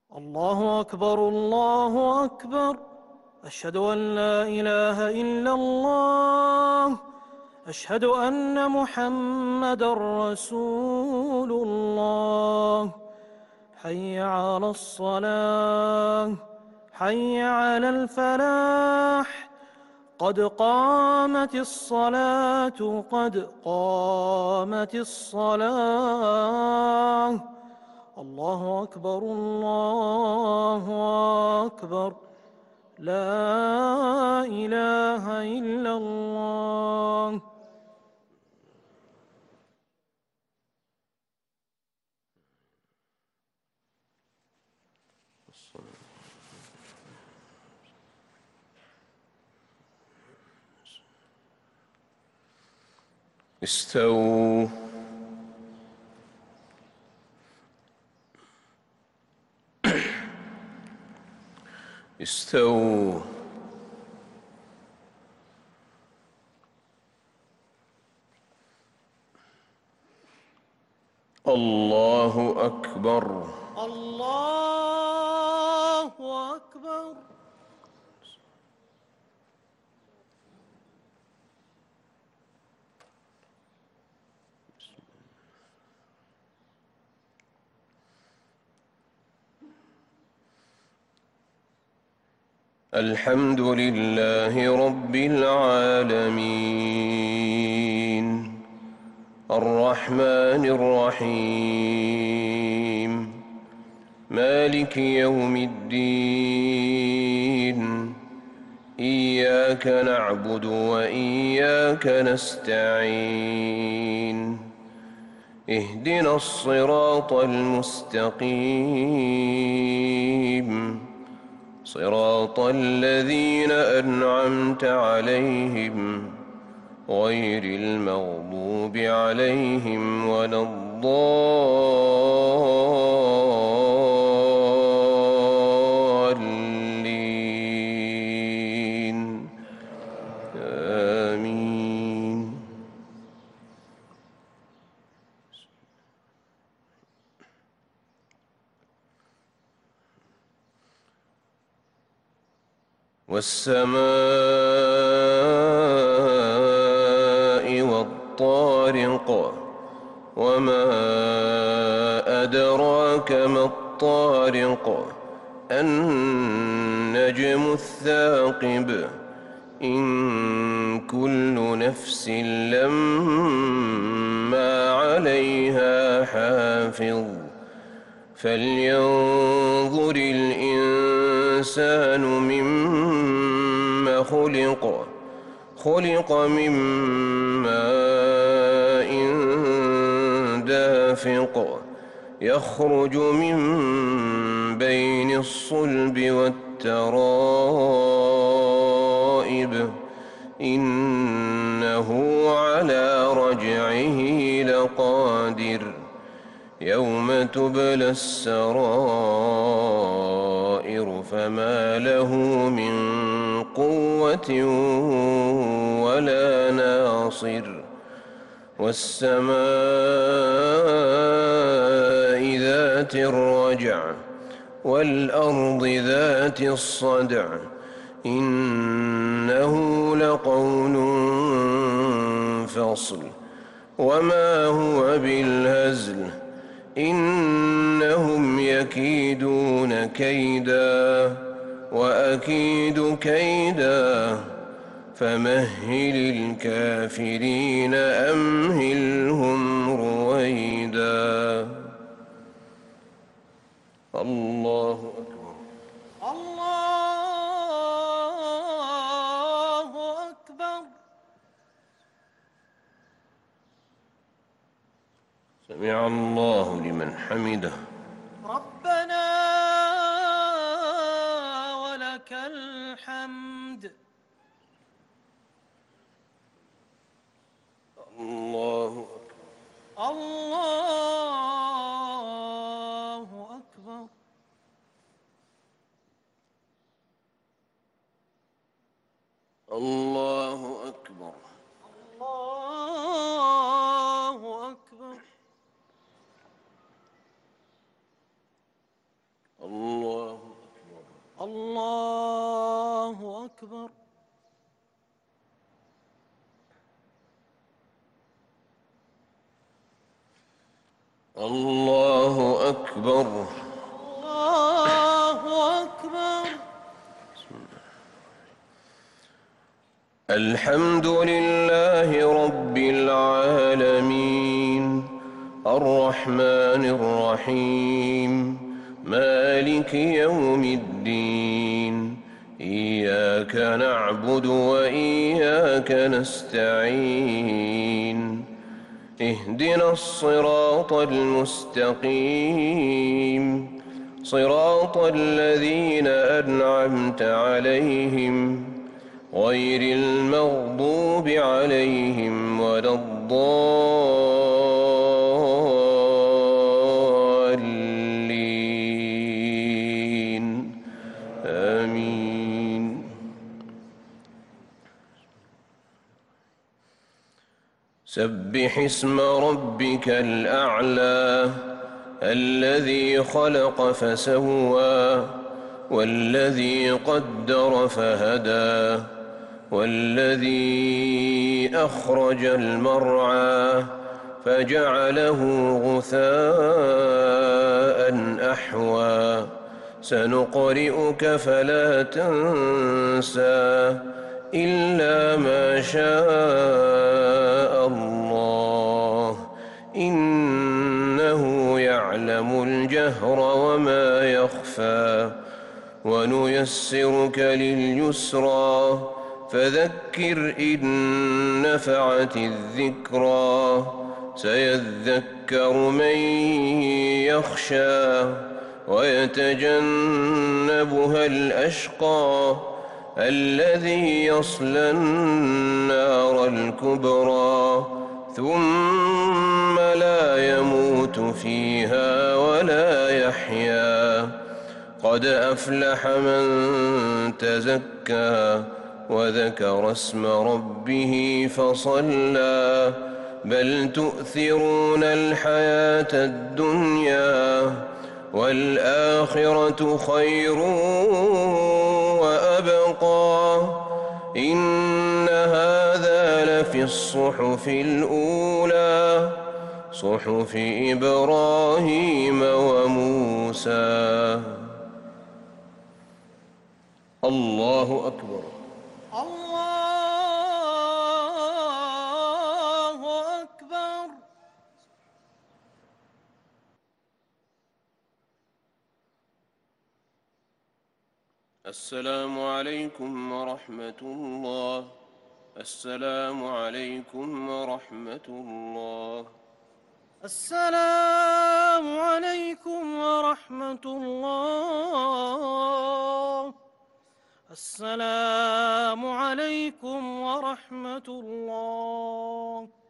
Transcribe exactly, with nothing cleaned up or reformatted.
الله أكبر الله أكبر. أشهد أن لا إله إلا الله. أشهد أن محمدًا رسول الله. حي على الصلاة، حي على الفلاح، قد قامت الصلاة قد قامت الصلاة. الله أكبر الله أكبر. لا إله إلا الله. استووا. استووا. الله أكبر. الله أكبر. الحمد لله رب العالمين الرحمن الرحيم مالك يوم الدين إياك نعبد وإياك نستعين اهدنا الصراط المستقيم صراط الذين أنعمت عليهم غير المغضوب عليهم ولا الضالين آمين. والسماء والطارق وما أدراك ما الطارق النجم الثاقب إن كل نفس لما عليها حافظ فلينظر الإنسان مما خلق خلق من ماء دافق يخرج من بين الصلب والترائب إنه على رجعه لقادر يوم تبلى السرائر فما له من قوة ولا ناصر والسماء ذات الرجع والأرض ذات الصدع إنه لقول فصل وما هو بالهزل إنهم يكيدون كيدا وأكيد كيدا فمهل الكافرين أمهلهم رويدا. الله أكبر. الله أكبر. سمع الله لمن حمده. ربنا ولك الحمد. الله أكبر. الله أكبر. الله أكبر. الله أكبر. الله الله أكبر. الله أكبر. الحمد لله رب العالمين الرحمن الرحيم مالك يوم الدين إياك نعبد وإياك نستعين اهدنا الصراط المستقيم صراط الذين أنعمت عليهم غير المغضوب عليهم ولا الضالين آمين. سبح اسم ربك الأعلى الذي خلق فسوى والذي قدر فهدى والذي أخرج المرعى فجعله غثاء أحوى سنقرئك فلا تنسى إلا ما شاء الله إنه يعلم الجهر وما يخفى ونيسرك لليسرى فذكر إن نفعت الذكرى سيذكر من يخشى ويتجنبها الأشقى الذي يصلى النار الكبرى ثم لا يموت فيها ولا يحيا قد أفلح من تزكى وذكر اسم ربه فصلى بل تؤثرون الحياة الدنيا والآخرة خير وأبقى إن هذا لفي الصحف الأولى صحف إبراهيم وموسى. الله أكبر. الله أكبر. السلام عليكم ورحمة الله. السلام عليكم ورحمة الله. السلام عليكم ورحمة الله. السلام عليكم ورحمة الله.